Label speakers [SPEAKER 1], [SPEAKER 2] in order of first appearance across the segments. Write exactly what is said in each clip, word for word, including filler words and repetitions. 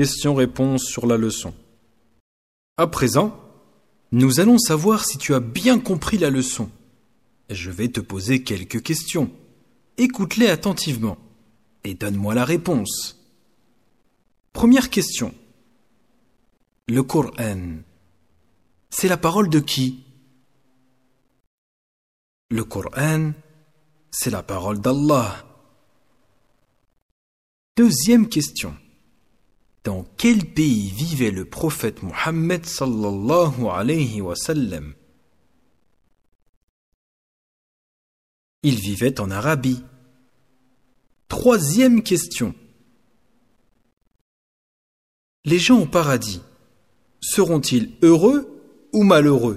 [SPEAKER 1] Questions-réponses sur la leçon. À présent, nous allons savoir si tu as bien compris la leçon. Je vais te poser quelques questions. Écoute-les attentivement et donne-moi la réponse. Première question. Le Coran, c'est la parole de qui? Le Coran, c'est la parole d'Allah. Deuxième question. Dans quel pays vivait le prophète Mohammed sallallahu alayhi wa sallam? Il vivait en Arabie. Troisième question. Les gens au paradis, seront-ils heureux ou malheureux?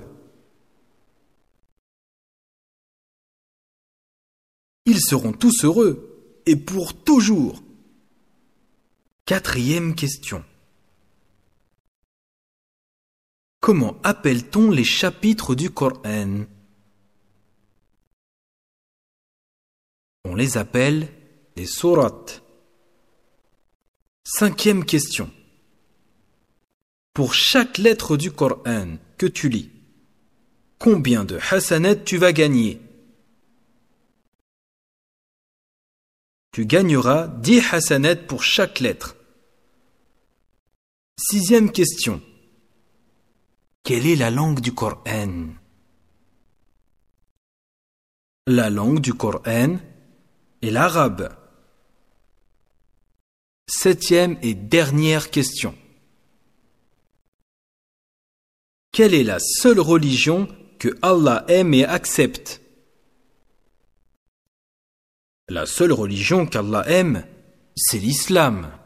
[SPEAKER 1] Ils seront tous heureux et pour toujours. Quatrième question. Comment appelle-t-on les chapitres du Coran? On les appelle les sourates. Cinquième question. Pour chaque lettre du Coran que tu lis, combien de hasanat tu vas gagner? Tu gagneras dix hasanat pour chaque lettre. Sixième question. Quelle est la langue du Coran? La langue du Coran est l'arabe. Septième et dernière question. Quelle est la seule religion que Allah aime et accepte? La seule religion qu'Allah aime, c'est l'islam.